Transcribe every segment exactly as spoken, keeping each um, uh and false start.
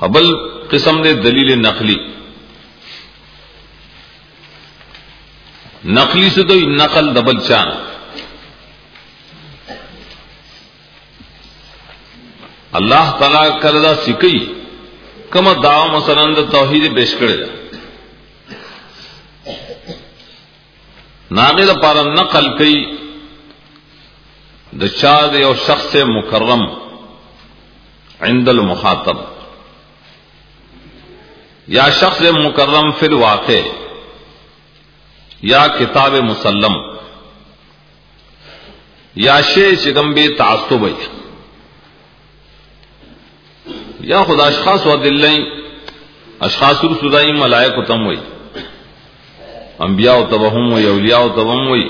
خبل قسم دے دلیل نقلی. نقلی سے تو نقل دبل چان اللہ تعالی کردہ سکی کم دعو مثلا دا توحید پیش کرے جا ناغی دا پارا نقل کئی دا چاد او شخص مکرم عند المخاطب یا شخص مکرم فی الواقع یا کتاب مسلم یا شے چکم بے تعصب یا خدا اشخاص و دلائیں اشخاص رسولائی ملائک تم وئی انبیاء و تبہم وئی اولیاء و تبہم وئی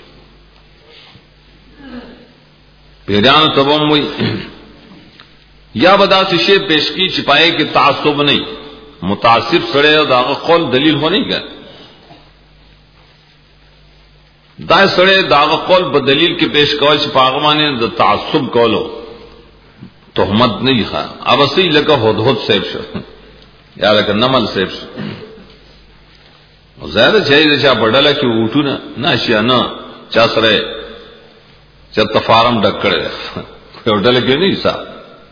پیران و تبہم وئی یا بدا سے شے پیش کی چپائے کہ تعصب نہیں متاثر سڑے اور داغ قول دلیل ہو نہیں گئے دا سڑے داغ قول بدلیل کے پیش قول چپاغمانے دا تعصب قولو تہمت نہیں خواہ اب اسی لکا ہد ہد سیب شو یا لکا نمل سیب شو زیادہ چاہیے چاہ بڑھلا کہ اوٹو نا نا اشیاء نا چاہ سرے چاہ تفارم ڈک کرے کوئی بڑھلا کیوں نہیں سا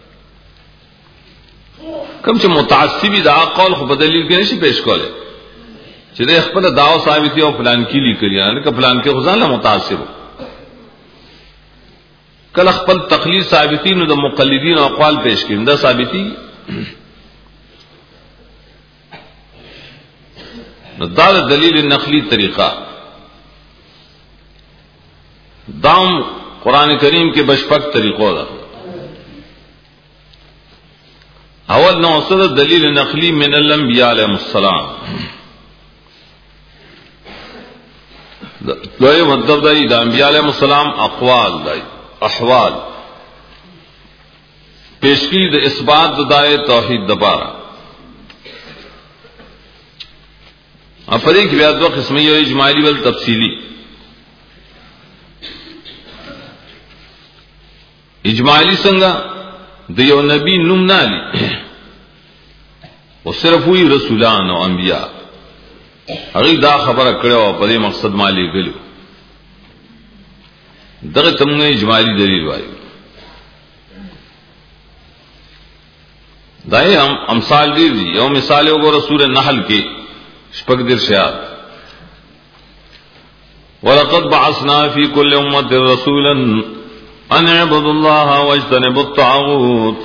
کم چاہ متعصبی دا قول خو بدلیل کے نہیں پیش قولے چاہ دے اخبر دعو ثابتی ہو پلان کی لی کریا لکا پلان کے خزان لا متعصب ہو کل خپل تقلید ثابتین د مقلدین اقوال پیش کړي دا ثابتی نو دا دلیل نقلی طریقہ دام قرآن کریم کے بشپک طریقوں دا اول نوصد دلیل نقلی من الانبیاء علیہ السلام دوئے مطلب دائی دا انبیاء علیہ السلام اقوال دائی احوال پیشکی د اثبات دائے توحید دبارہ افریق بیاد و قسمی و اجمالی بل تفصیلی اجمالی سنگا دیو نبی نم نالی وہ صرف ہوئی رسولان و انبیاء اگر دا خبر کرے و پدے مقصد مالی گلو دغه تمغه اجمالی دلیل وایو دای هم امثال دی یو مثال وګوره سورہ نحل کې شپږ در شیات ولقد بعثنا في كل امه رسولا ان اعبدوا الله واجتنبوا الطاغوت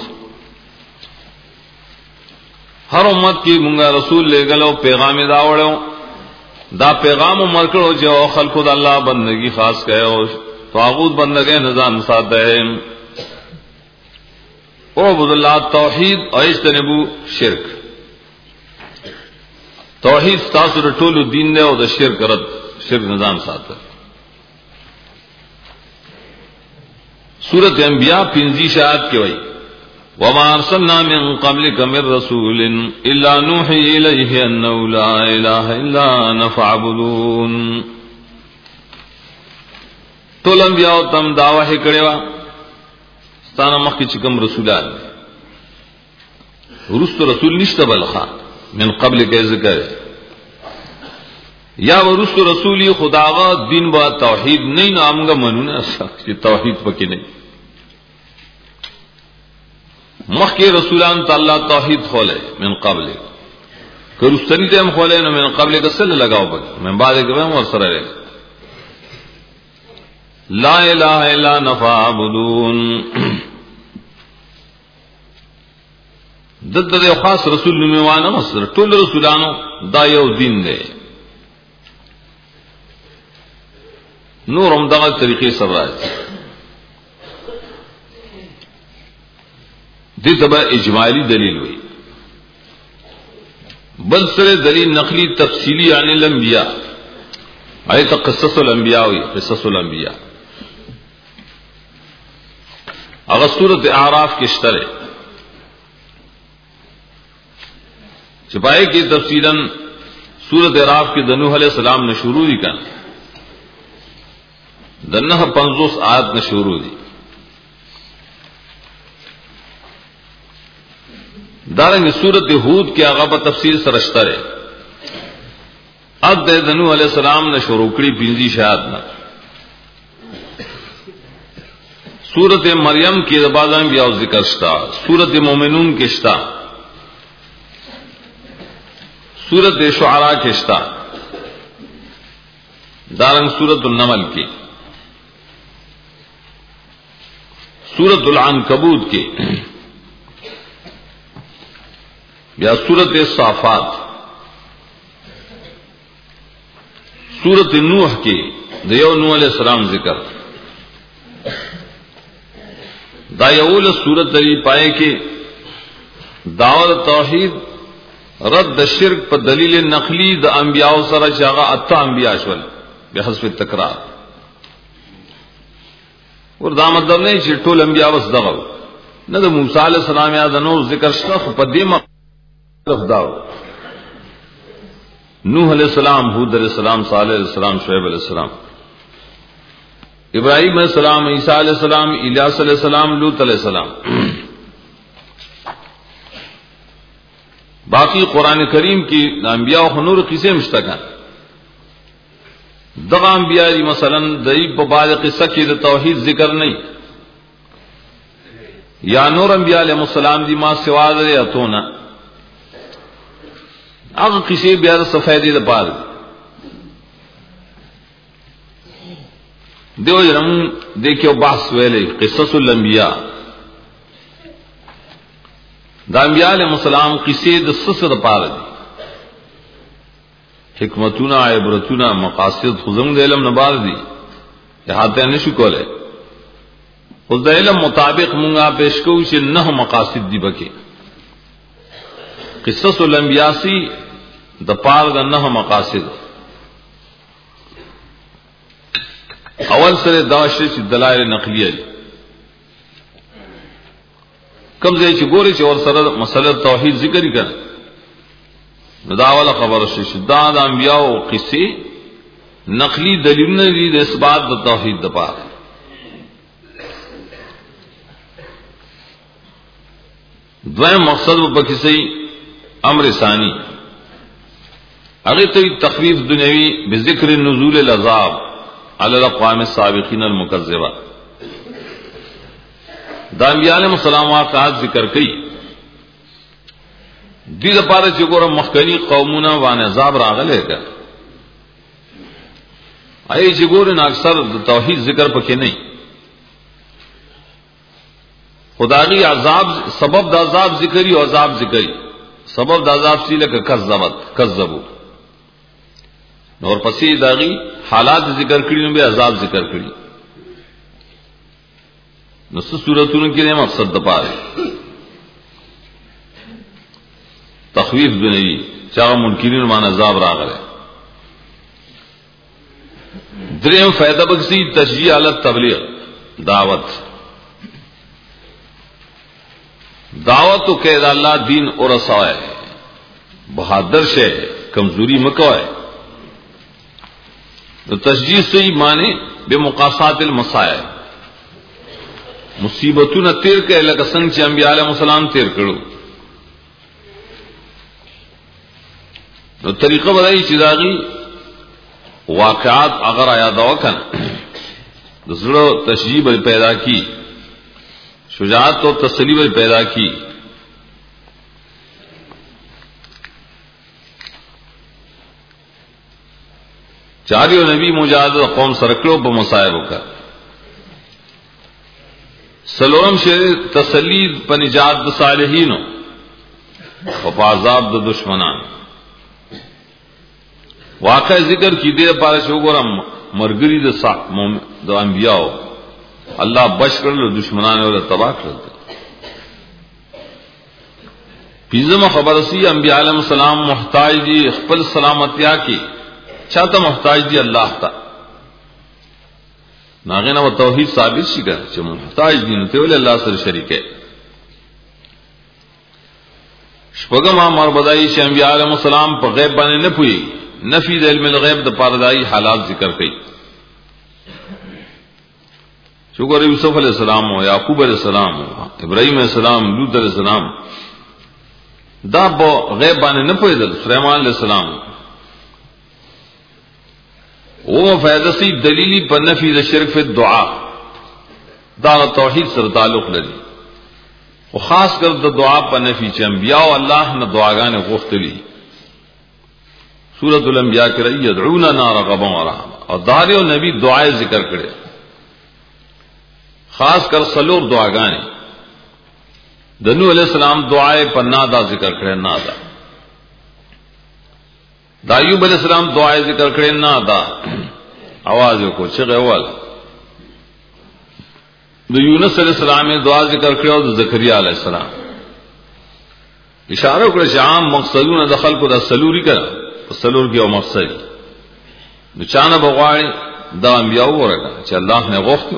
ہر امت کی مونږه رسول لګلو پیغام دا وړو دا پیغام مرکړو چې خلکو د الله بندگی خاص کړو طاغوت بندگی نظام ساتھ ہے اعبد اللہ توحید اور اجتنبو شرک توحید تاثر ټول دین نے اور شرک رد شرک نظام ساتھ ہے سورۃ انبیاء پنځه شاعت کې وایي وما ارسلنا من قبلك من رسول الا نوحي اليه انه لا اله الا انا فاعبدون ټول انبیاء تم دعوه کړي وا ستانه مخکې چې کوم رسولان ورستو رسول نشته بلخا من قبل کې ذکر یا ورستو رسولی خداغا دین با توحید نه نامګه منونه چې توحید پکې نه مخکې رسولان تعالی توحید خوله من قبل کله ستنی دې هم خوله نو من قبل کې سره لگاو پک من بعد کې هم ور سره لا الہ الا نفعبدون دد دے خاص رسول نمیوانه مصر ټول رسولانو دا یو دین دی نور هم دغه طریقې سره راځي دې تبع اجمالی دلیل وي بل سره دلیل نقلی تفصیلی عن الانبیاء ایت قصص الانبیاء وي قصص الانبیاء اگر سورۃ اعراف کی اشترے چپائے کی تفصیلاً سورۃ اعراف کی دنوح علیہ السلام نے شروع دی کن دنہ پنزوس آیت نے شروع دی دارنگ سورت ہود کے آغا پر تفصیل سرشتر ہے. اب دے دنو علیہ السلام نے شروع کری پنجی شاید نہ سورت مریم کی بازان بھی اور ذکر شتا, سورت مومنون کے شتا, سورت شعراء کے شتا, دارنگ سورت النمل کی, سورت العنکبوت کی, یا سورت الصافات, سورت نوح کی دیو نوح علیہ السلام ذکر, دایول سورت علی پائے کہ دعوت توحید رد شرک پر دلیل نقلی د انبیاء سره چاغه اتا انبیاء شول بحسب تکرار. اور دا مطلب نہیں چې ټول انبیاء بس دغه نه د موسی علیہ السلام یا د نو ذکر شته په دې مطلب دا نوح علیہ السلام, ہود علیہ السلام, صالح علیہ السلام, شعیب علیہ السلام, ابراہیم علیہ السلام, عیسیٰ علیہ السلام, الیاس علیہ السلام, لوط علیہ السلام. باقی قرآن کریم کی انبیاء و نور قصے مشتقن دغا انبیاء مثلا دریب ببال قصہ کی توحید ذکر نہیں, یا نور انبیاء علیہ السلام دی ما سوا دے اتونا اگ قصے بیار سفیدی دا پار دیو جنم دیکھو بحث ویلے قصص الانبیاء دا انبیاء علیہ السلام قصے دا سس دا پار دی حکمتونا عبرتونا مقاصد خزم دا علم نبار دی احاطہ نشو کولے خود دا علم مطابق منگا پیشکو سے نہ مقاصد دی بکے قصص الانبیاء سی دا پار دا نہ مقاصد اول سر داشت چی دلائل نقلیہ دی کم زی چی گوری چی اور سر مسئلہ توحید ذکر ہی کرنے نداول خبر شش دا دا انبیاء و قصے نقلی دلیل ندی دا اس بات دا توحید دا پار دوائم مقصد و بکسی امر ثانی اگر تو تخفیف دنیوی بذکر نزول العذاب علی الاقوام السابقین المکذبہ دا انبیاء علیہ السلام واقعات ذکر کی دی دا پارا چکورا مخکنی قومونا وان عذاب راغلے کا آئی چکورن اکثر توحید ذکر پکے نہیں خداغی عذاب سبب دا عذاب ذکری و عذاب ذکری سبب دا عذاب سی لکا کذبت کذبو اور پسی داغی حالات ذکر کری نبی عذاب ذکر کری نص صورتوں کے لیے مقصد دپا رہے تخویف دنیوی چاہ منکرین مان عذاب راغ رہے دریم فائدہ بکسی تشجیع علی تبلیغ دعوت دعوت تو قید اللہ دین اور رسائے بہادر شے کمزوری مکوائے تو تشجیع سے ہی مانے بے مقاصات المسائل مصیبتوں نہ تیر کے لگا سنگ چ انبیاء علیہ السلام تیر کرو تو طریقہ بتائی چیزاغی واقعات اگر آیا دوا کن دوسرا تشجیع بل پیدا کی شجاعت اور تسلی بل پیدا کی چاریو نبی مجاہد قوم سرکڑوں پر مصائب کا سلورم شیر تسلی پنجات صالحین و عذاب د دشمنان واقع ذکر کی دیر پارا شوگورم مرگری د انبیاء اللہ بچ کر لو دشمنان اور تباہ کر دے پیزم خبر سی انبیاء علیہ السلام محتاج دی خپل سلامتیا کی چاہتا محتاج دی اللہ تا ناغینا و توحید ثابت شی کر چا محتاج دی نتے ولی اللہ سر شریک ہے شپگم آمار بدائی چا انبیاء علیہ السلام پا غیب بانے نپوئی نفی دا علم الغیب دا پاردائی حالات ذکر کئی شکر یوسف علیہ السلام ہو یعقوب علیہ السلام ہو ابراہیم علیہ السلام لوط علیہ السلام دا په غیب باندې نه پوهیدل. سليمان عليه السلام او فائدسی دلیلی پر نفی د شرک فی دعا دا توحید سره تعلق لري او خاص کر د دعا پر نفی چې انبیاء او الله نه دعاګانې غوښتلي. سورۃ الانبیاء کې راځي يدعوننا رغبا ورهبا او داریو نبی دعای ذکر کړي خاص کر سلور دعاګانې. د نوح علیہ السلام دعای پر نادا ذکر کړي نادا. د ایوب علیہ السلام دعای ذکر کړي نادا आवाज کو چغه ول. د یونس علیہ السلام دعا ذکر کړي او د زکریا علیہ السلام اشاره کړي چې عام مقصدونه د خلکو د سلوري کړه سلور کې او مقصد نو چانه بغواړي دا انبیاء ورګه چې الله نه غوښتو.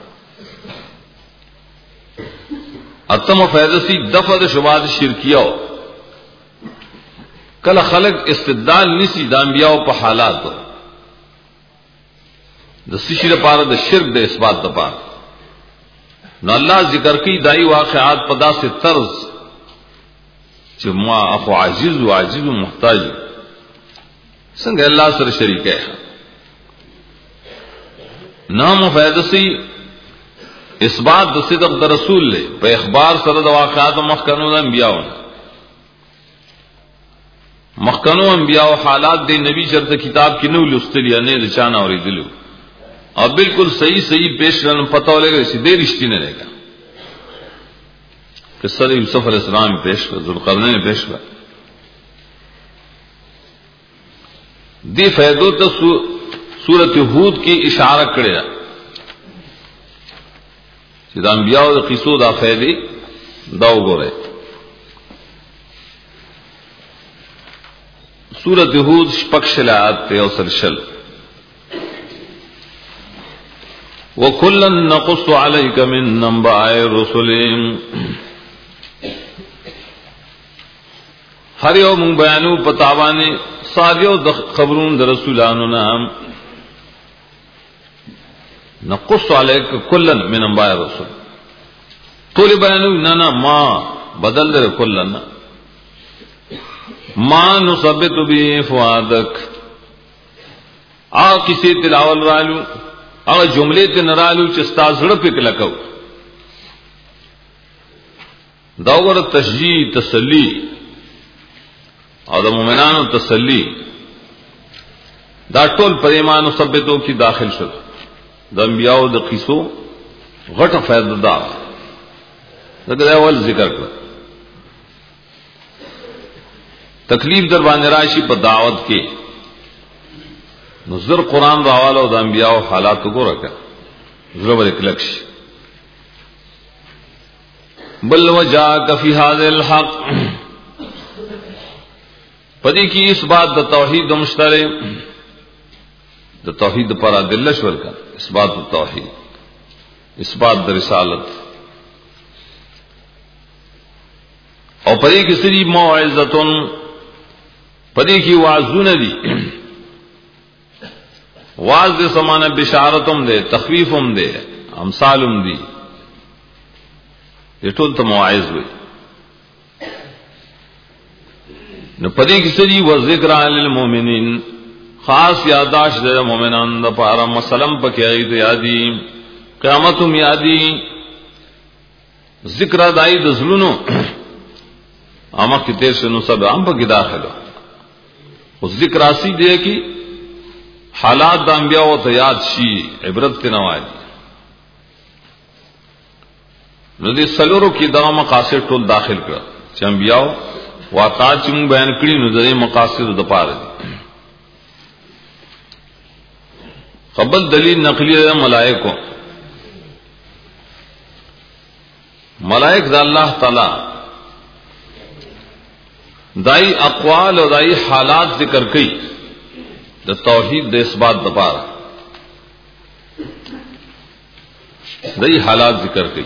اتم فیضسی دفع د شبهات شرکیه کله خلق استدلال نسی د انبیاء په حالاتو د سشي لپاره د شرک د اثبات لپاره. نو الله ذکر کوي دای واقعات په داسې طرز چې ما اخو عاجز او عاجز او محتاج څنګه الله سره شریک ہے. نام فیضسی اثبات د صدق د رسول له په اخبار سره د واقعات مخکنو د انبیاء مخکنو انبیاء او حالات د نبی چرته کتاب کې نو لستلی نه د چانه اوریدلو او بالکل صحیح صحیح پیش رن پتہ ولګي چې دې رښتینه نه لګا. قصه د یوسف علیہ السلام پیش کړ ذوالقرنین پیش کړ دی فیضو ته سورۃ ہود کی اشاره کړی چې د انبیاء او د قصو د فائدې دا وګورئ. سورۃ ہود شپږ آیات ته او سرشل وَكُلًّا نَّقُصُّ عَلَيْكَ مِن أَنبَاءِ الرُّسُلِ هر یو مون بیانو پتاوانه ساریو د خبرون د رسولانو نام نقص علیک کلا من انباء الرسل طول بیانو نانا ما بدل در کلنا ما نثبت به فؤادک آ کسی تلاول رالو آ جملے ته نرالو چې ستا زړه پک لکاو دا ور تشجیع تسلی او د مؤمنانو تسلی دا ټول پر ایمان او ثبتو کی داخل شول. د انبیاء او د قصو غټه فائدہ ده دا اول ذکر کړ. تکلیف در باندې راشي په دعوت کې نظر قران راواله د انبیاء او حالات وګورکه زړه کلک شي. بل وجاءك في هذا الحق پدې کې اس بات د توحید د مشترک د توحید پر ادله شول کا اثبات التوحید اثبات د رسالت او پدې کې سری موعظتون پدې کې واعظونه دي واعظ د سمانه بشارتوم ده تخویفوم ده امثالوم دي دې ټول ته موعظ وي. نو پدې کې سړي و ذکر للمؤمنین خاص یاداش د مؤمنانو لپاره مسلم پکې ایت یادي قیامتم یادي ذکر دای د زلونو اما کې تیر شنو سب هم پکې داخله او ذکر اسی دی کې حالات د انبیاء او ته یاد شي عبرت ته نوای. نو دې سلورو کې دا مقاصد ټول داخل کړ چې انبیاء واقعات چې موږ بیان کړی نو د مقاصد د پاره دي. قبل دلیل نقلی د ملائکو ملائک د الله تعالی دای اقوال او دای حالات ذکر کړي د توحید د اثبات د پاره دای حالات ذکر کړي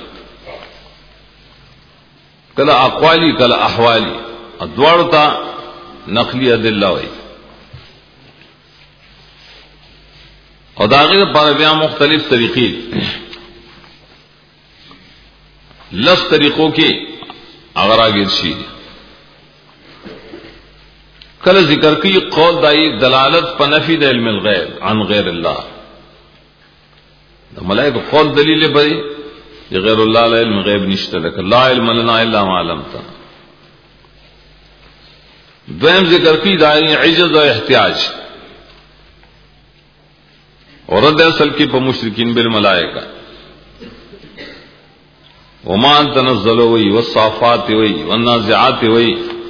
کله اقوالی کله احوالی ادوار تا نقلی ادلہ وی اور داغیر پر بیا مختلف طریقے لس طریقوں کے اگر آگیر شی کله ذکر کی قول دای دلالت په نفی د علم الغیب عن غیر الله د ملائکه قول دلیل به غیر الله له علم غیب نشته لکه لا علم لنا الا ما علمتنا. دویم ذکر کی دای عجز او احتیاج اور رد اصل کی په مشرکین بالملائکه وما تنزلوا وی والصافات وی والنازعات وی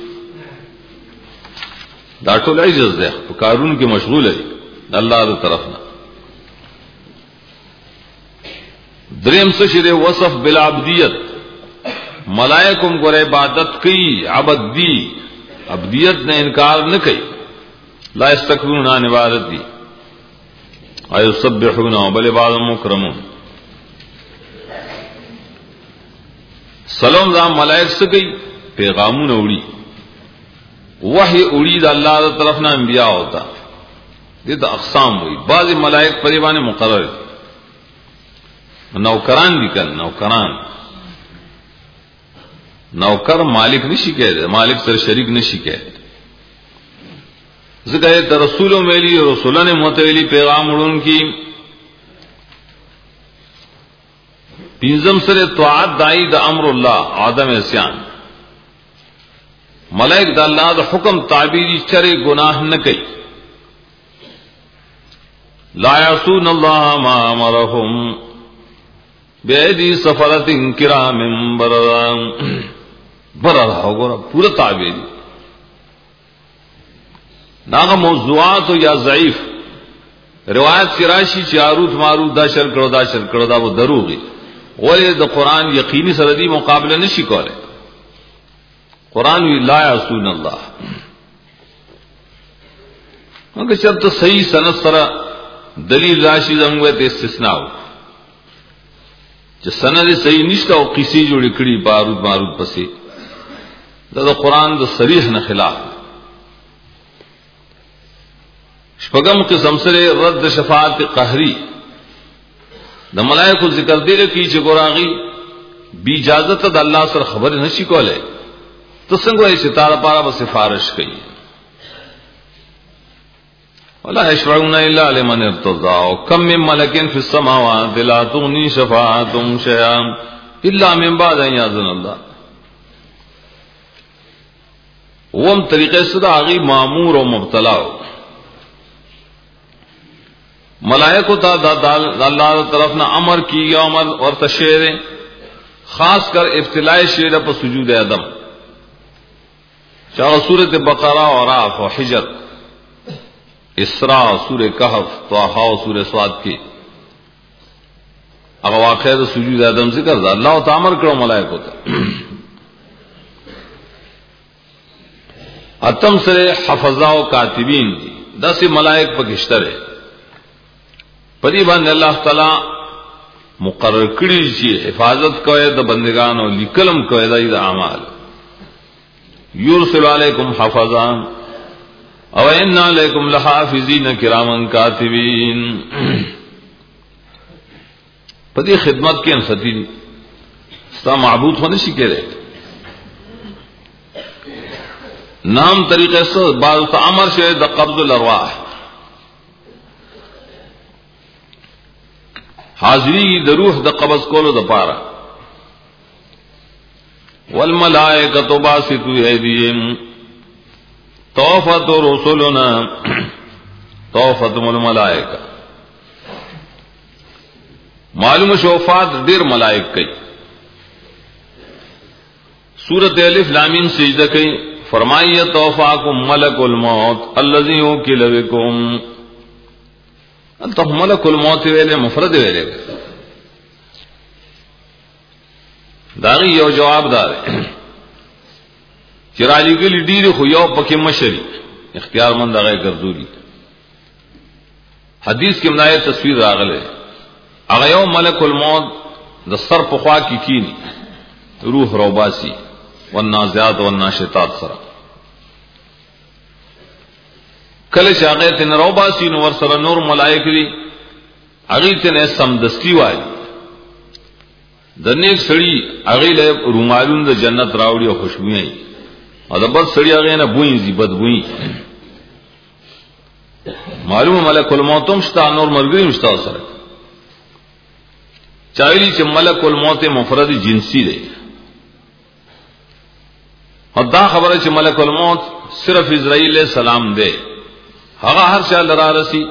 دا ټول عجز ده په کارون کې مشغول دی الله تعالی طرفنا. دریم څه شری وصف بالعبدیت ملائکم ګره عبادت کوي عبد دی عبدیت نے انکار نہ کوي لا استکبرون عن عبادت دی ایو سبحون بل عباد مکرمون. سلام دا ملائک څه کوي پیغامونه وړي وحی اوڑی دا اللہ دا طرف نہ انبیاء ہوتا یہ تو اقسام ہوئی. بعض ملائک پریوانے مقرر نوکران بھی کر نوکران نوکر مالک نشی کہہ دے مالک سر شریک نشی کہہ دے ذکر ہے رسولوں میں لی رسولوں نے متولی پیغام اڑون کی پینزم سر طاعت دائی دا امر اللہ آدم عصیان ملائک دا اللہ دا حکم تعبیری چرے گناہ نہ کئی لا یعصون اللہ ما امرهم بیدی سفرت کرام بررا بررا ہو گورا پورا تعبیری ناغا موضوعات ہو یا ضعیف روایت سراشی چی آروت ماروت دا شر کرو دا شر کرو دا وہ دروغی ولی دا قرآن یقینی سردی مقابلہ نشی کولے قرآن وی لا یعصون اللہ مگر شرط صحیح سند سرا دلیل راشی زنگوے تے استثناء ہو جو سند صحیح نشتا ہو قصی جوڑی کڑی بارود مارود پسی دا, دا قرآن دا صریح نہ خلاف شپگم قسم سرے رد شفاعت قہری دا ملائک کو ذکر دے رکی چھ گوراغی بی اجازت دا اللہ سر خبر نشی کولے تو سنگو ہے ستارہ پارا بس سفارش کی ولا يشفعون الا لمن ارتضى وكم من ملك في السماوات لا تغني شفاعتهم شيئا الا من بعد ان يأذن الله. وم طریقے سے آگی معمور و مبتلا ہو ملائکہ تا اللہ طرف نہ امر کی گیا امر اور تشہیر خاص کر ابتلاء شیر پر سجود ادم چاہے سورۃ بقرہ اور آف و حجر اسراء سورہ کہف طٰہٰ سورہ صاد کی اگر واقعہ سجود ادم ذکر دا اللہ تعالی امر کرو ملائکہ تا اتم سرے حفظہ و کاتبین دس ملائک پکشتر ہے پدی بند اللہ تعالی مقرر کری چی حفاظت کوئے دا بندگان و لکلم کوئے دا دا اعمال یرسل علیکم حفظان او ان علیکم لحافظین کراما کاتبین پدی خدمت کے انسطی ستا معبود ہونے سی کہہ رہے نام طریقے سے بعض امر سے دا قبض الارواح حاضری دا روح دا قبض کولو دا پارا والملائکۃ باسطوا ایدیہم توفت رسلنا توفتم الملائکہ معلوم شوفات دیر ملائک کئی سورۃ الف لام میم سجدہ کئی فرمائیے توفاکم ملک الموت الذی وکل بکم انت ملک الموت ویلے مفرد ویلے داغی یو جواب دار چرالی گلی ډیر خو یو پکې مشری اختیار مند هغه ګرځولي حدیث کې منایه تصویر راغله هغه یو ملک الموت د سر په خوا کې کینی روح روباسي والنازعات والناشطات سره کله چې هغه تن روباسي نو ور سره نور ملائکه دي هغه ته سمدستی وایي د نیک سړي هغه له رومالون د جنت راوړي او خوشبوئی او د بد سړی هغه نه بوئی زی بد بوئی معلوم ملک الموت هم شته نور مرګري مشته سره چایلی چې ملک الموت مفرد جنسی دی او دا خبره چې ملک الموت صرف اسرائیل علیہ السلام دی هغه هر څه لرا رسی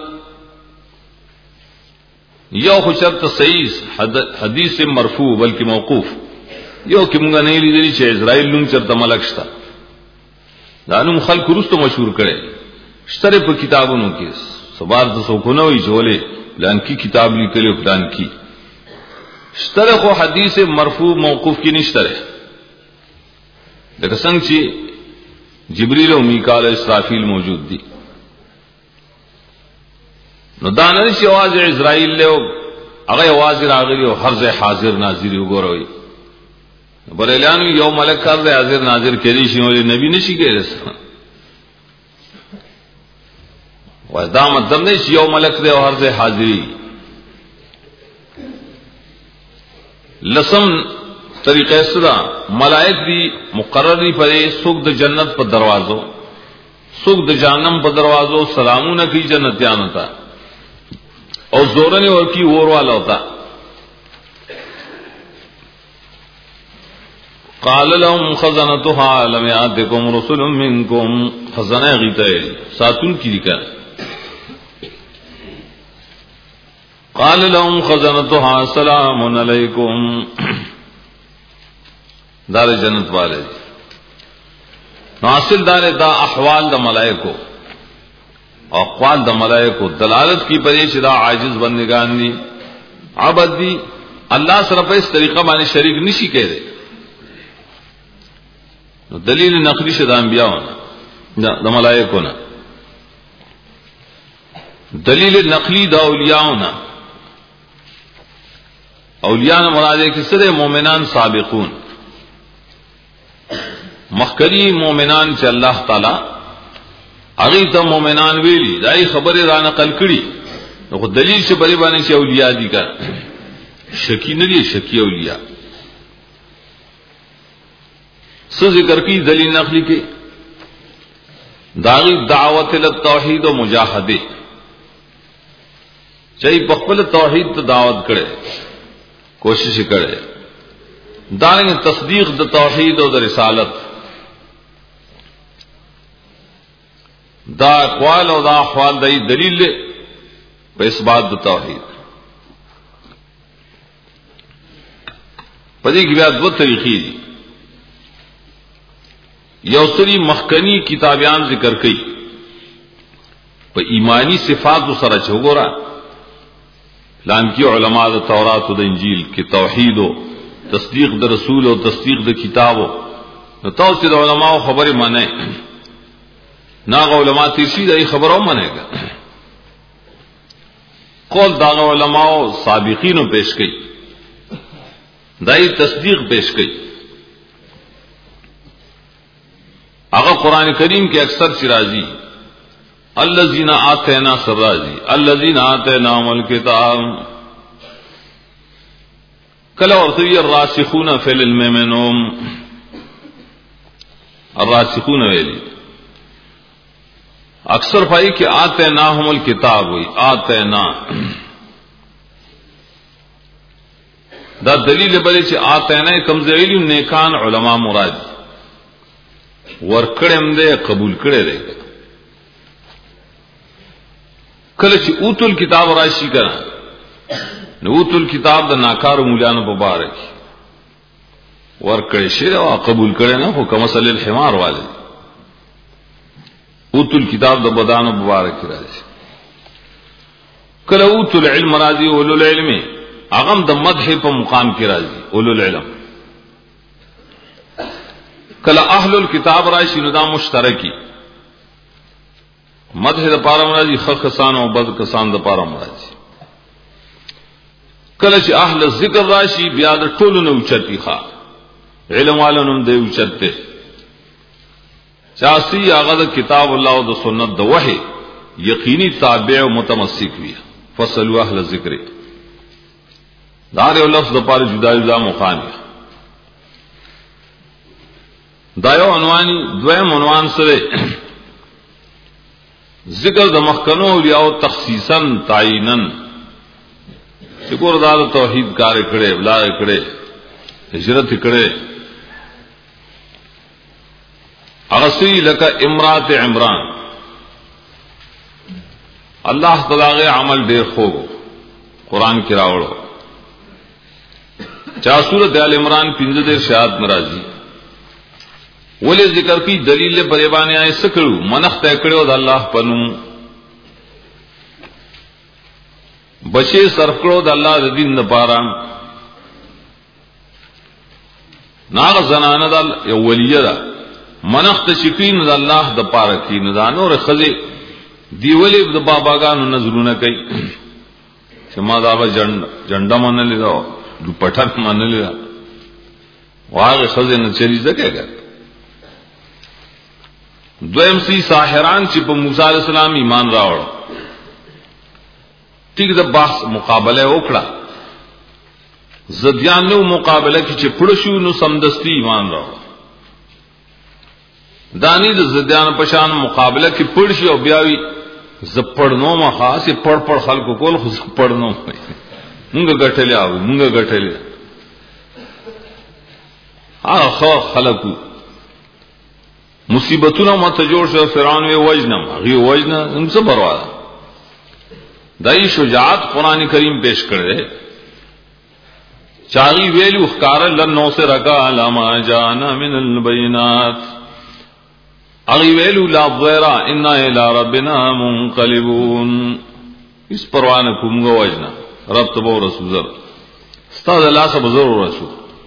یو خو شرط صحیح حدیث مرفوع بلکې موقوف یو کې مونږ نه لیدلی چې اسرائیل نوم چرته ملک شته دا نوم خلق روستو مشهور کړي شتره په کتابونو کې سبار د سوکونه وی جوړې پلان کی کتاب لیکلو پلان کی شتره خو حدیث مرفوع موقوف کې نشته لکه څنګه چې جبرئیل او میکائیل او اسرافیل موجود دي نو دانه چې आवाज اسرائیل له هغه आवाज راغلی او هر ځای حاضر ناظر وګوروي بریلیان یو ملک کار دی حاضر ناظر کړي شي او نبی نشي کېږي وای دا مطلب نه چې یو ملک دی او هر ځای حاضری لسم طریقې سره ملائک دی مقرر دی پرې سوق د جنت په دروازو سوق د جهنم په دروازو سلامونه کوي جنتیانو ته او زورنه ورکی اور والا ہوتا قال لهم خزنتها لم يأتكم رسل منكم خزنه غیته ساتون کی دکا قال لهم خزنتها سلام علیکم دار جنت والے حاصل دار دا احوال د ملائکو اقوال د ملائکو دلالت کی پدې چې دا عاجز بندگان دي عبد دي الله سره په اس طریقه باندې شریک نشي کېږي نو دلیل نقلی شد انبیاءونه د ملائکو نه دلیل نقلی د اولیاءونه اولیاء مراد کې سره مؤمنان سابقون مخکری مؤمنان چې الله تعالی هغه ته مؤمنان ویلي دای خبره را نقل کړي نو دلیل چې بری باندې چې اولیاء دي کا شکی نه دي شکی اولیاء څه ذکر کی دلیل نقلی کې داغي دعوت ال توحید او مجاهده چې په خپل توحید ته دعوت کړي کوشش کړي دانګ تصدیق د توحید او د رسالت دا اقوال او دا احوال دای دلیل په اثبات د توحید پدې کې بیا دوه طریقې دي یو سری مخکنی کتابیان ذکر کړي په ایمانی صفات سره چوغورا لان کی علماء د تورات او د انجیل کې توحید او تصدیق د رسول او تصدیق د کتابو نو تاسو د علماء خبره مانه ناغه علماء تیسی دای خبرو منهګا قول دا علماء سابقینو پیش کړي دای تصدیق پیش کړي هغه قران کریم کې اکثر شرازی الذين آتینا سرازی الذين آتیناهم الكتاب کله ورته الراسخون فی العلم منهم الراسخون ویلی اکثر پائی کہ آتے نا ہم الکتاب ہوئی آتے نا دا دلیل بلے چھ آتے نا کمزویلی نیکان علماء مراد ورکڑم دے قبول کرے دے کله چھ اوت الکتاب راشی کرا نو اوت الکتاب دا ناکار مولیان مبارک ورکڑے شیر و قبول کرے نا خو کمثل الحمار والے اوت الكتاب د بدان مبارک راځي کله اوت العلم راځي اولو العلم اغم د مدح په مقام کې راځي اولو العلم کله اهل الكتاب راشي نو دا مشترکی مدح د پاره راځي خ خسان او بد کسان د پاره راځي کله چې اهل ذکر راشي بیا د ټولو نو چتی ښا علم والونم دی چته چاسی آغاز کتاب اللہ و دا سنت دا وحی یقینی تابع و متمسک بھی فصلو اہل ذکر دار و لفظ دا پار جدا جدا مقامی دایو عنوانی دویم عنوان سره ذکر د مخکنو اولیاء تخصیصا تعیینا شکر دار توحید کار کړي ابلاغ کړي هجرت کړي اغسی لک امرات عمران اللہ تعالی عمل ډیر خوب قرآن کی راوړو چا سورۃ آل عمران پنځه دیر شاد مرাজি ولې ذکر کی دلیل پر باندې آئے سکړو منخت کړو د الله پنوم بچي صرف کړو د الله د دین لپاره ناغ زنانه د یو ولیه ده منخت شکین د الله د پاره کی نه دا نور خزي دیولې د باباګانو نظرونه کوي چې ما دا جنډ جنډه منلې دا د پټه منلې دا واغه خزي نه چری زکه دویم سی ساحران چې په موسی علیہ السلام ایمان راوړ ټیک د بحث مقابله وکړه زديانو مقابله کې چې پړ شو نو سمدستی ایمان راوړ دانی د زديان په شان مقابله کې پړ شي او بیاوی ز پړنو ما خاصه پړ پړ خلکو کول خو پړنو مونږ غټلې او مونږ غټلې هغه خو خلکو مصیبتونه مت جوړ شو فرعون وی وجنم غي وجنه هم څه پروا ده دای شجاعت قران کریم پیش کړي چاغي ویلو خکار لنو سے رکا علامہ جانا من البینات اغي ویلو لا ضیرا انا الى ربنا منقلبون اس پروانه کوم وجنه رب تبو رسول الله استاد الله سب ضرور رسول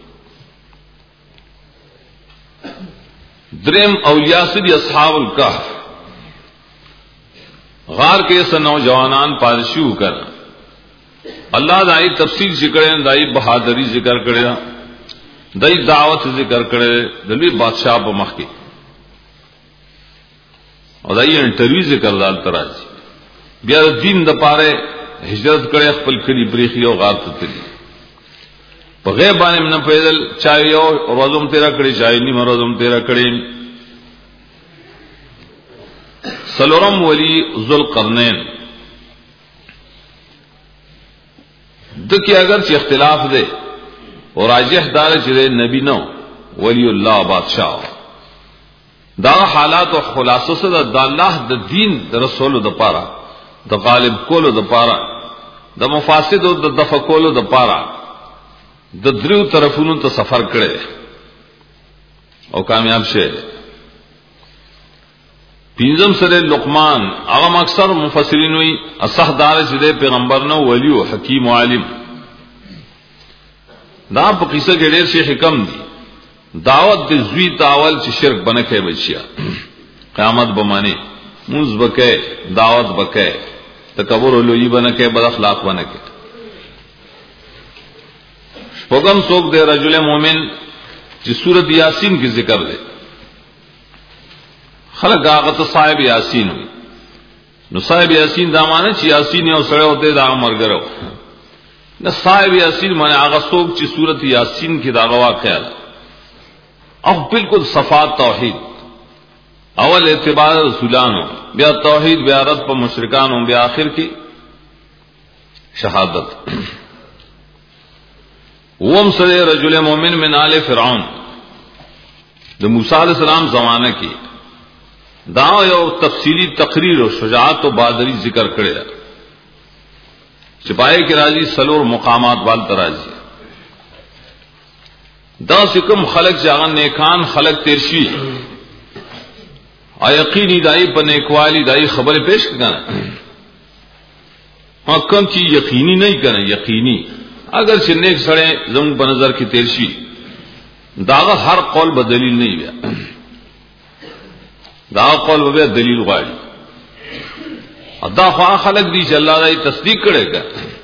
درم اولیاء سدی اصحاب الکهف غار کے اس نوجوانان پادشیو کر اللہ دائی تفصیل ذکر دائی بہادری ذکر کرے دائی دعوت ذکر کرے دلوی بادشاہ په مخ کې او دائی انٹرویو ذکر دال تراج بیا دین د پاره ہجرت کرے خپل کلی بریخي او غار ته تللی په غیب باندې من پیدل چایو روزم تیرا کړي چای نی روزم تیرا کړي سلورم ولی ذوالقرنین دکی اگر چې اختلاف دے اور راجح دار چې نبی نو ولی الله بادشاہ دا حالات او خلاصه سره د الله د دین د رسول د پاره د غالب کولو د پاره د مفاسد او د دفع کولو د پاره د دریو طرفونو ته سفر کړي او کامیاب شه پینځم سره لقمان هغه اکثر مفسرین وی اصح دار چې پیغمبر نو ولی او حکیم او عالم دا په قصه کې ډېر شي حکم دي دعوت د زوی تاول چې شرک بنه کوي بچیا قیامت بمانه موږ بکې دعوت بکې تکبر او لوی بنه کوي بد اخلاق بنه کوي پغم څوک دی رجل مومن چې سورۃ یاسین کې ذکر دی خلق هغه صاحب یاسین وي نو صاحب یاسین دا معنی چې یاسین یو سره وته دا مرګرو نو صاحب یاسین معنی هغه څوک چې سورۃ یاسین کې دا واقعا او بالکل صفات توحید اول اعتبار رسولانو بیا توحید بیا رد په مشرکانو بیا اخر کې شهادت وم سره رجل مومن من آل فرعون د موسی علیہ السلام زمانہ کې دا یو تفصیلی تقریر او شجاعت او بہادری ذکر کړی دا چپائے کې راځي سلور مقامات وال تراځي دا سکم خلق ځان نیکان خلق تیر شي ا یقیني دای په نیکوالی دای خبره پیش کړه حکم چې یقیني نه کړي یقیني اگر چې نیک سره زمو په نظر کې تیر شي داغه هر قول به دلیل نه وي دا قول به دلیل غواړي ادا خو خلق دي چې الله دای تصدیق کړي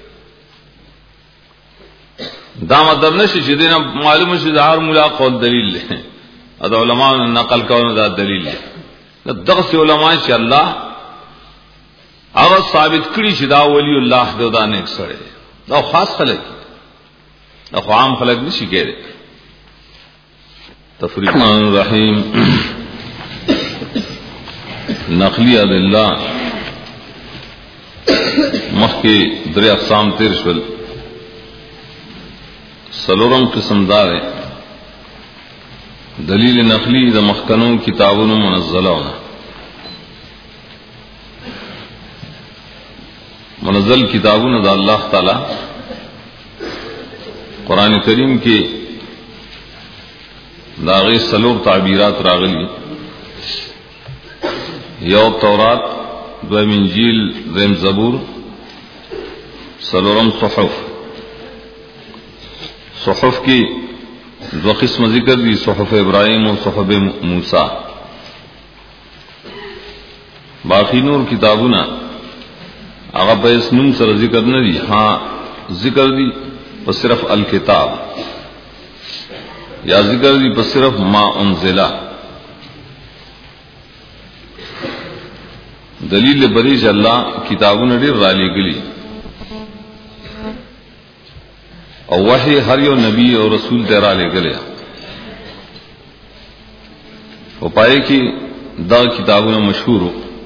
دا مطلب نشي چې دینه معلومه شي دا هر مولا قول دلیل له ادا علماء نقل کوي دا دلیل ده دغه علماء چې الله هغه ثابت کړي چې دا ولی الله د دا نیک سره دا خاص خلک دا خو عام خلک نشي کېږي تفریق الرحیم نقلی ادلہ مخ کے در اقسام تیر شول سلورم قسم دار ہے دلیل نقلی د مخکنوں کتابوں منزلہ ہونا منزل کتابوں دا اللہ تعالی قرآن کریم کے داغی سلور تعبیرات راغلی یو تورات دویم انجیل دویم زبور سلورم صحف صحف کی دو قسم ذکر دی صحف ابراہیم و صحف موسیٰ باقی نور کتابنا اگر پیس نم سر ذکر نہ دی ہاں ذکر دی بس صرف الکتاب یا ذکر دی بس صرف ما انزلہ دلیل بریج اللہ کتابوں ډیر را لېږلي او وحی ہر یو نبی اور رسول ته را لېږلی او پای کې دا کتابونه مشهور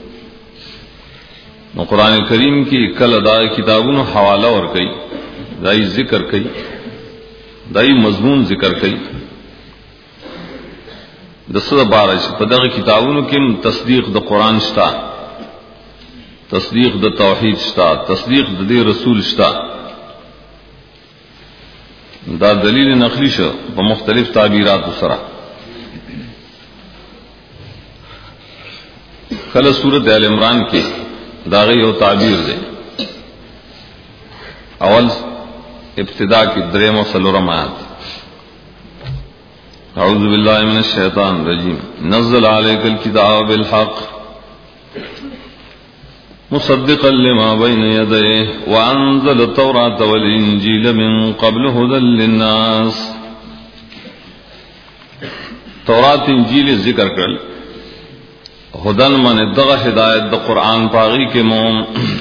نو قرآن کریم کې کله دا کتابونو حوالہ ور کوي دای ذکر کوي دای مضمون ذکر کوي د څه بارے په دغه کتابونو کې تصدیق د قرآن شتا تصدیق د توحید شتا تصدیق د دې رسول شتا دا دلیل نقلی شو په مختلف تعبیرات سره کله سورۃ آل عمران کې داغه یو تعبیر ده اول ابتدا کی دریم و سلورم آیات اعوذ باللہ من الشیطان الرجیم نزل علیک الکتاب بالحق مصدقا لما بين يديه وانزل التوراة والانجيل من قبل هدى للناس تورات انجیل ذکر کرل هدن من دغه ہدایت د قرآن پاغی کے موم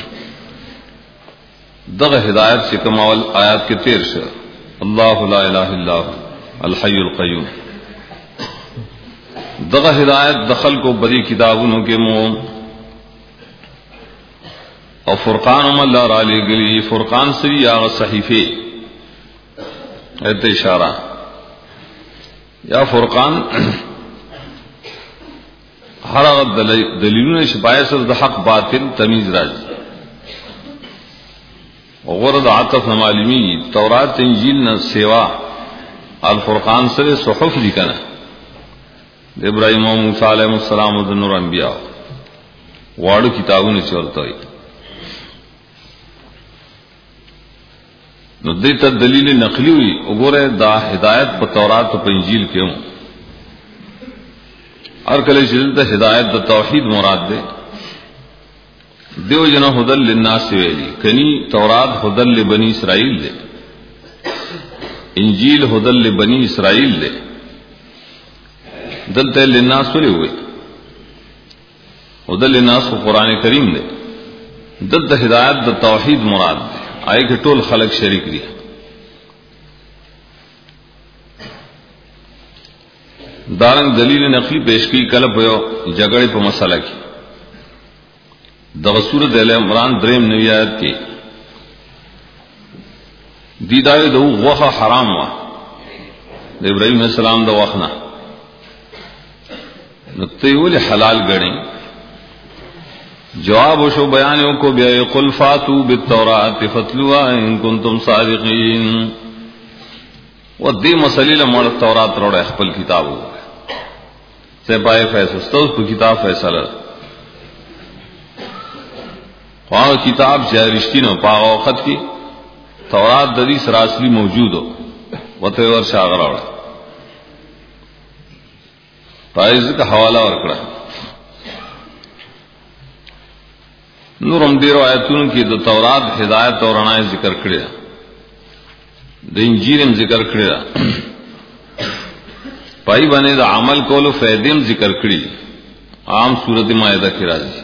دغه ہدایت سے کمال آیات کے تیر شو اللہ لا الہ الا هو الحی القیوم دغه ہدایت دخل کو بری کتابوں کے موم اور فرقان ام اللہ را لے گلی فرقان سری آغا صحیفے ایت اشارہ یا فرقان ہر آغا دلیلون شپایت سر دا حق باطل تمیز راج غرد عطف نمالمی تورات انجیل نہ سیوا الفرقان سر صحف لکنا ابراہیم و موسیٰ علیہ السلام و نور انبیاء واڑو کتابوں چورتا ہوئی نو دیتا دلیل نقلی ہوئی اگورے دا ہدایت پا تورات پا انجیل کیوں اور کلے شدت ہدایت دا توحید مراد دے دیو جنا ہدل للناس ویلی کنی تورات ہدل لبنی اسرائیل دے انجیل ہدل لبنی اسرائیل دے دلتے للناس ولی ہوئے ہدل للناس کو قرآن کریم دے دلت ہدایت دا توحید مراد دے آئے کہ ټول خلق شریک دي دارنگ دلیل نقلی پیش کی کله په جګړې په مسله کې د سورۃ آل عمران دریم نوی آیت کې دی داوی د غوخه حرام وا د ابراهیم السلام د وخنه نو ته ولې حلال غړي جواب وشو بیانوں کو بیا قل فاتو بالتوراۃ فتلوا ان کنتم صادقین و دې مسلې له مړ تورات وروړه خپل کتاب وو سے پای فیصله ستو په کتاب فیصله خو کتاب چې رښتینو پاغه وخت کې تورات د دې سره اصلي موجود وو وته ورشا غراوړه پایز کا حوالہ ورکړه نورم ډیرو آیاتونو کې د تورات ہدایت او رڼا ذکر کړی د انجیل هم ذکر کړی پای باندې د عمل کولو فائدې ذکر کړی عام سورۃ مائدہ کې راځي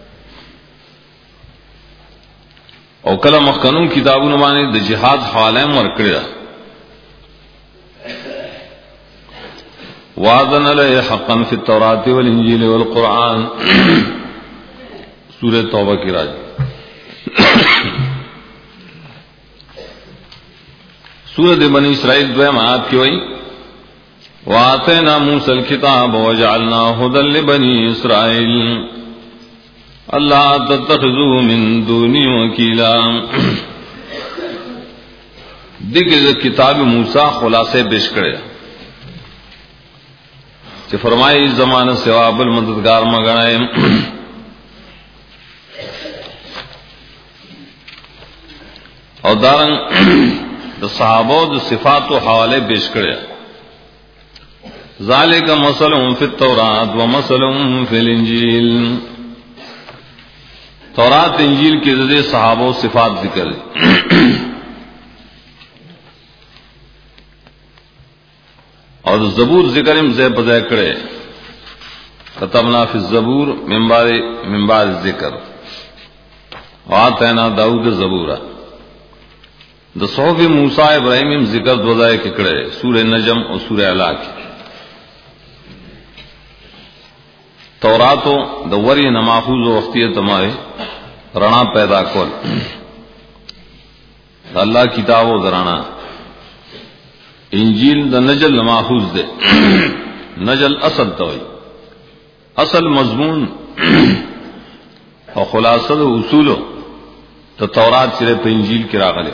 او کله مخکنون کتابونو باندې د جهاد حواله هم ورکړی وعدنا علیہ حقا فی التوراۃ والانجیل والقرآن سورہ توبہ کی راج سورہ بنی اسرائیل دویم آیات کی ہوئی وآتینا موسیٰ الکتاب وجعلنا هدى لبنی اسرائیل اللہ تتخذوا من دونی وکیلا. دیکھیں کتاب موسیٰ خلاصے پیش کرے کہ فرمائے اس زمانہ سوا بل مددگار مگنائے اور دارنگ دا صحابہ دا صفات و حوالے پیش کرے ذالک مثلهم فی التوراۃ و مثلهم فی الانجیل. تورات انجیل کے ذریعے صحابہ و صفات ذکر اور زبور ذکر زی بزے کرے کتبنا فی الزبور من بعد من بعد ذکر وآتینا داؤد زبورا. دا صحف موسیٰ ابراہیم ذکر دوزائے ککڑے سورہ نجم اور سورہ علا کی. توراتو دا وری نماخوز و وقتیت ہمارے رنا پیدا کول اللہ کتاب و درانا. انجیل دا نجل نماخوز دے نجل اصل توئی اصل مضمون اور خلاصہ دا اصولو تو تورات سرے پہ انجیل کی راغلے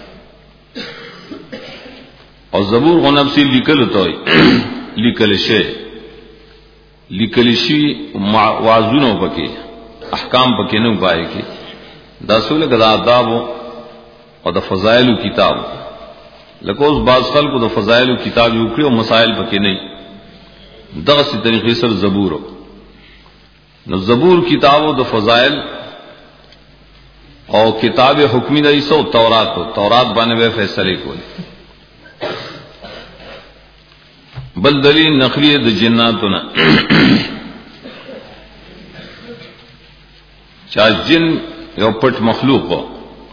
اور زبور غنفسی لکل توئی لکل شے لکل شی وازونو پکے احکام پکے نو پائے کی دا سولے دا آدابو اور دا فضائل کتاب لکہ اس بعض خلق کو دا فضائل کتاب یوکری اور مسائل پکے نہیں دغسی طریقے سر زبور نو زبور کتاب دا فضائل اور کتاب حکمی دا عیسو تورات ہو تورات بانے بے فیصلے کو بل دلیل نقلی دا جناتنا چاہ جن یو پٹ مخلوق ہو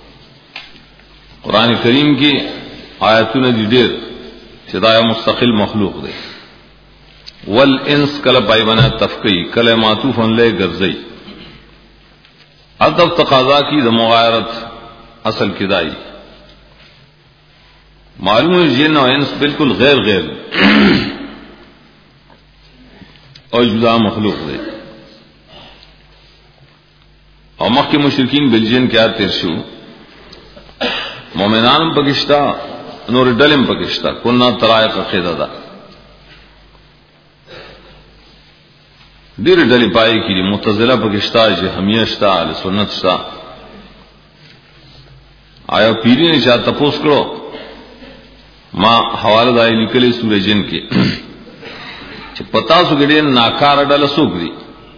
قرآن کریم کی آیتون دی دیر چدایا مستقل مخلوق دے والانس کل پائیوانا تفقی کل معطوفا لے گرزئی عدب تقاضا کی دا مغایرت اصل کدائی معلوم جن و انس بالکل غیر غیر اور جدا مخلوق دے اور مخ کے مشرکین بلجین کیا ترشو مومنان پکشتا نور ڈلم پکشتا کننا ترائق قیدہ دیر ڈلی پائی کی متزلہ پکشتا جہمیہ شتا علی سنت شتا آیا پیری نے چاہ تپوس کرو ماں حوالہ دائی نکلے سورہ جن کے پتا سو گڑے ناکار ڈل سوک دی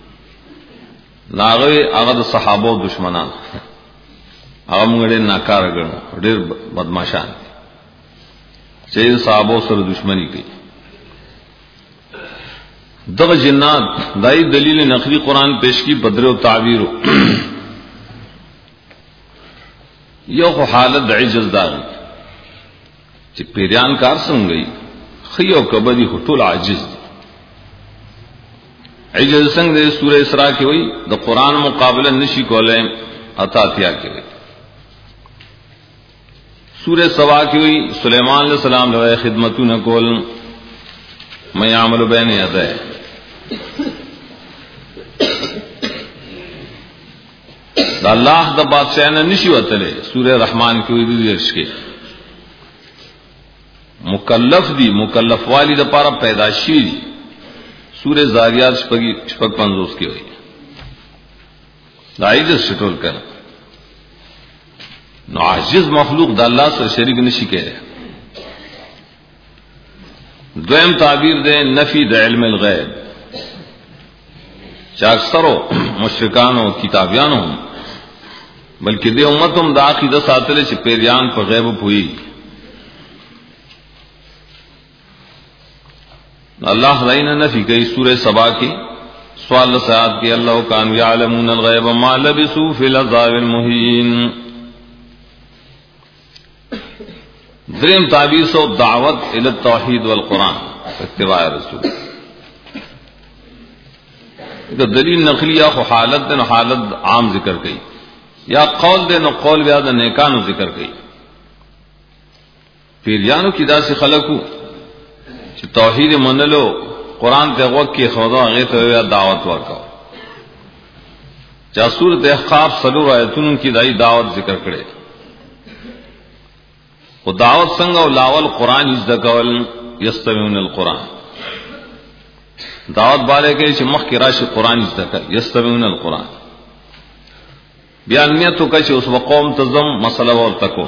ناغوی آغا صحابہ و دشمنان آغا مگڑے ناکار گڑنو دیر بدماشان چاہیے صحابہ سر دشمنی کی دغ جنات دائی دلیل نقلی قرآن پیش کی بدر و تعبیر یو خو حالت عجز داری چی پیریان کار سنگ گئی خی و کبدی خطول عاجز دی عجز سنگ دے سورہ اسراء کی ہوئی دا قرآن مقابلہ نشی کولے عطاتیہ کی ہوئی. سورہ سوا کی ہوئی سلیمان علیہ السلام لوائے خدمتو نکول میں عمل بین یدے دا اللہ دا بادشاہ نے نشی وطلے سورہ رحمان کی ہوئی دی درش کے مکلف دی مکلف والی دا پارا پیداشی دی سورہ زاریات شپک پنزوس کی ہوئی دا عجز شٹول کر نو عاجز مخلوق دا اللہ سے شریک نشی کہہ رہے. دویم تعبیر دے نفی دا علم الغیب چاہ اکثرو مشرکانو کتابیانو بلکہ دے امتم دا عقیدہ ساتلے چھ پیریان پر غیب پوئی. اللہ رائنا نفی کئی سورہ سبا کی سوال سعاد کی اللہ کانو یعلمون الغیب ما لبسو فی العذاب المہین. دریم تعبیر سو دعوت الی التوحید والقرآن اتباع رسول کہ دلیل نقلیہ خو حالت دے نو حالت عام ذکر کئی یا قول دے نو قول بیا دا نیکانو ذکر کئی پیریانو کی دا سی خلقو چی توحید منلو قرآن تے غوک کی خودا غیت ویا دعوت ورکاو چا سورت احقاف سلور آیتون کی دائی دعوت ذکر کرے و دعوت سنگا و لاول قرآن ازدکول یستمعون القرآن دعوت بالے کے چھ مخ کی راشی قرآن ازدکل یستمعون القرآن بیانمیتو کچھ اس وقوم تزم مسئلہ اور تکو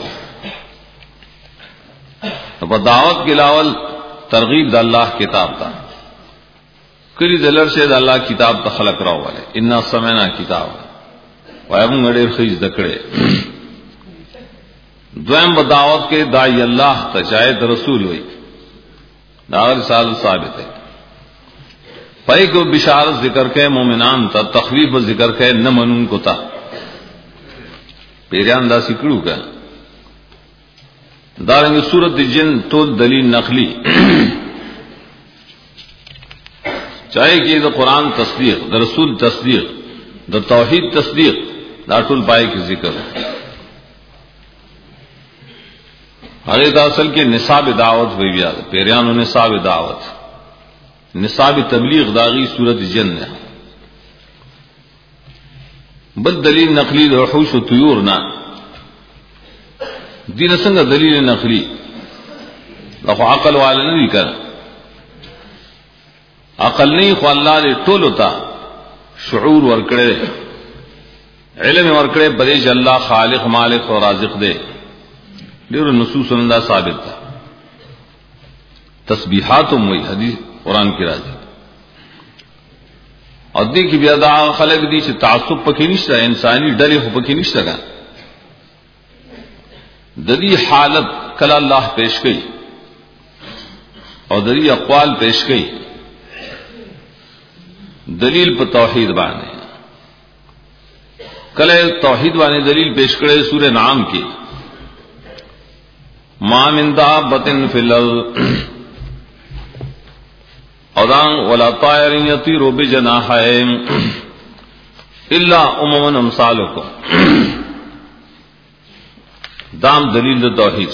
تو دعوت کی لاول ترغیب دا اللہ کتاب تا کلی دلر سے دا اللہ کتاب تا خلق راو والے انا سمعنا کتاب وائمون اڑیر خیز دکڑے دویم بدعوت کے دائی اللہ تشاہد رسول ہوئی داغر سال ثابت ہے پائی کو بشارت ذکر کے مومنان تا تخویف ذکر کے نہ منون کو تا پیریان دا سکڑو کا دارنگ سورت جن تو دلیل نقلی چاہے کہ دا قرآن تصدیق دا رسول تصدیق دا توحید تصدیق دا ټول پائے کی ذکر حقیقت اصل کے نصاب دعوت ہوئی بیاد پیریان و نصاب دعوت نصاب تبلیغ داغی سورت جن ہے بل دلیل نقلی دا وحوش و طیور نا دین سنگ دلیل نقلی لخو عقل والا نہیں کر عقل نہیں خو اللہ دے ټول ہوتا شعور ورکڑے علم ورکڑے بدیش اللہ خالق مالک و رازق دے لیر نصوص اندہ ثابت تھا تسبیحاتم وہی حدیث قرآن کی راضی اور دیکھ بیادا خلق دی سے تعصب پکی نشتا انسانی ڈلے ہو پکی نشتا گا دری حالت کلا اللہ پیش گئی اور دری اقوال پیش گئی دلیل پر توحید بانے کل توحید بانے دلیل پیش کرے سورہ نعام کی ما من دابۃ فی الارض اودان ولا طائر یطیر بجناحین الا امم امثالکم دام دلیل د توحید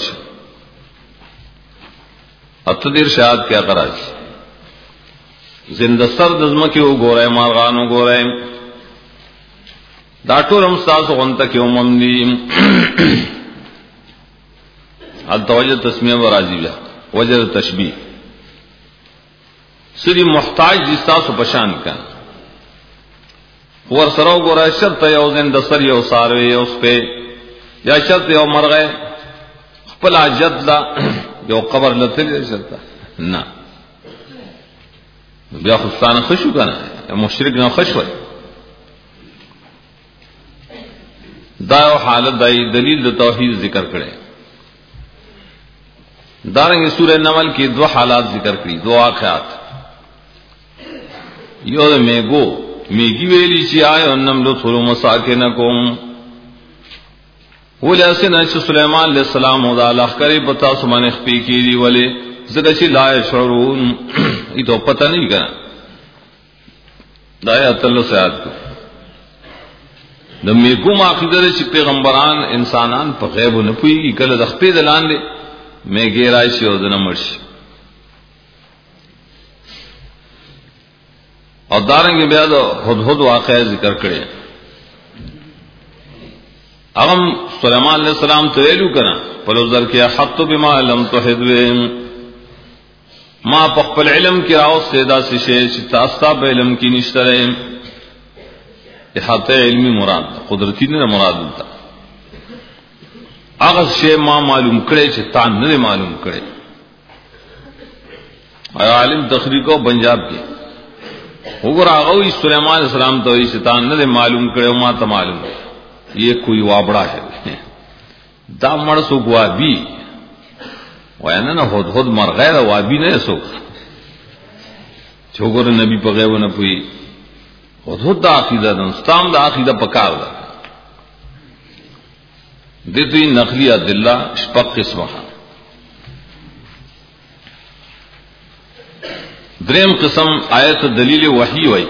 اتدیر شاہد کیا قراج زندہ سر دزم کے وہ گو رہے مارغانو گو رہے داٹور ہم ساس غنتا کے امم دیم التوجہ تسمیہ و راضی بیا وجہ تشبیہ سری محتاج جساس و پشان کا ور سرو گو رہے شرط یو زندہ سر یو ساروے اس پہ یا شرط یو مر گئے خپلا جد لا یو قبر لتے شرط نہ بیا خستان خوشو کا نا مشرک نہ خوش ہوئے دا حالت دائی دلیل دا توحید ذکر کرے دارنگ سورہ نمل کی دو حالات ذکر کری دو واقعات یو دا میگو میگی ویلی چی آئے انم لطفلو مساکنکم ولی ایسے نچ سلیمان علیہ السلام و دا لخکری پتا سمان اخپی کی دی ولی زکشی لا شعرون یہ تو پتہ نہیں کرنا دایا تلو سیاد کو دا میگو معقیدر چی پیغمبران انسانان پا غیب و نپوئی کی کل دخپی دلان دے میں گیرائشی اور دن مرشی اور دارنگی بیاد خود خود واقعہ ذکر کرے اغم سلیمان علیہ السلام تو ایلو کنا پلو ذر کیا حتو بما علم تحدویم ما پخپل علم کی راو سیدہ سشے چتاستا پہ علم کی نشترے احاطہ علمی مراد قدرتی نے مراد ہوتا اغز شے ما معلوم کرے چتان نے معلوم کرے اور عالم تخریقو پنجاب کے اگر آغوی سلیمان علیہ السلام تو شیطان نے معلوم کرے ما تا معلوم ہے یہ کوئی وابڑا ہے دا مر سو وابی وینا نہ خود خود مر غیر وابی نہیں سو چھوگر نبی پغیو نہ پوئی خود خود دا عقیدہ دا استام دا عقیدہ پکار دا دیتوی نقلی عدلہ شپق قسمہ دریم قسم آیت دلیل وحی وای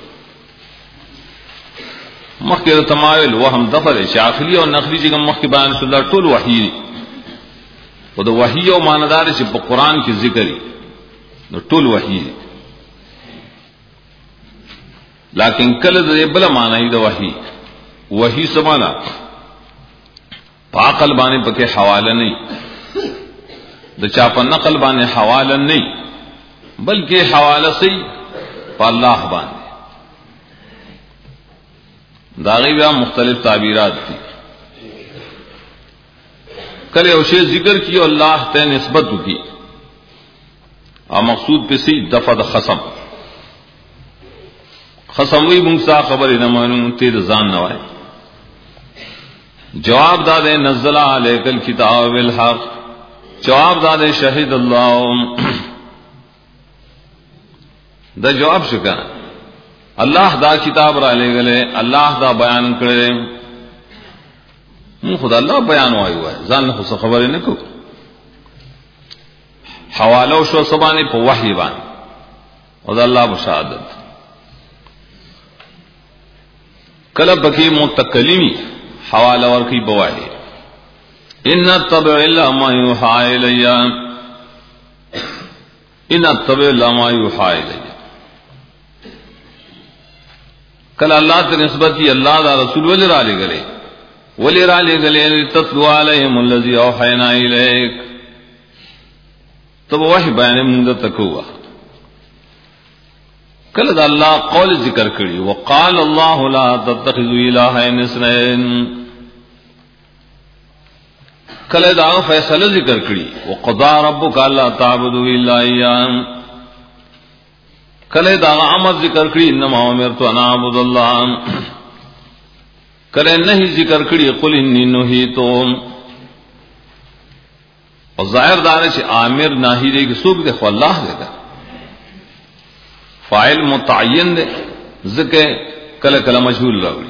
مخکې تمایل وهم دفر شافلی او نقلی چې مخکې بیان شول ټول وحی او د وحی او ماندار چې په قران کې ذکر نو ټول وحی لیکن کله د بل معنی د وحی وحی سمانا عقل باندې پکې حواله نه د چا په نقل باندې حواله نه بلکې حواله سي په الله باندې دا غي مختلف تعبیرات دي کله او شی ذکر کیو الله ته نسبت کی او مقصود په سي دفع د خصم خصم وی موږ خبرې نه مانو ته ځان نه وای جواب دادے نزل علیک الکتاب بالحق جواب دادے شہید اللہ دا جواب شکا اللہ دا کتاب را لے گلے اللہ دا بیان کرے من خدا اللہ بیان ہوئی ہوا ہے زان خود سے خبر نکو حوالو شو سبانی پا وحی بان خدا اللہ بشہادت کلب بکی متکلمی حوالہ ورکی بواہی ان اتبع الا ما یوحى الی ان اتبع الا ما یوحى الی کل اللہ تے نسبت کی اللہ دا رسول ولی را لے گلے ولی را لے گلے تتلو علیہم الذی اوحینا الیک تو وحی بیان مند تکوا کل دا اللہ قول ذکر کری وقال اللہ لا تتخذوا الہین اثنین کل دا فیصلہ ذکر کری وقضى ربک الا تعبدوا الا ایاه کل دا امر ذکر کری انما امرت ان اعبد اللہ کل نہیں ذکر کری قل انی نہیت اور ظاہر دار ہے عامر ناہی دے کہ سوک دے خو اللہ دے گا فاعل متعین دے ذکر کل کل مجهول راوی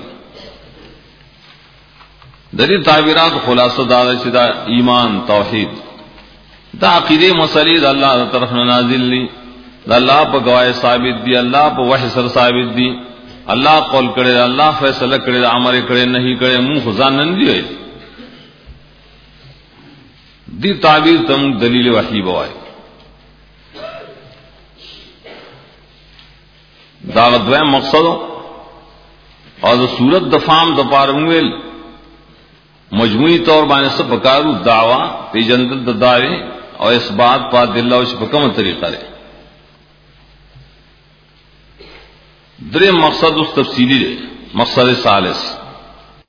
دری تعبیرات خلاصہ دار ہے دا ایمان توحید دا عقیدے مسئلے دا اللہ طرف نازل لی دا اللہ پا گواہ ثابت دی اللہ پا وحی سر ثابت دی اللہ قول کرے اللہ فیصلہ کرے عمر کرے نہیں کرے منہ خزان نندی ہوئی دی تعبیر تم دلیل وحی بوائے داغت دویم مقصد اور صورت دفام دپارنگویل مجموعی طور بانے سب پکارو دعوی پی جندل دعوی اور اس بات پا دلہ وش پکم طریقہ رہے درے مقصد اس تفصیلی رہے مقصد ثالث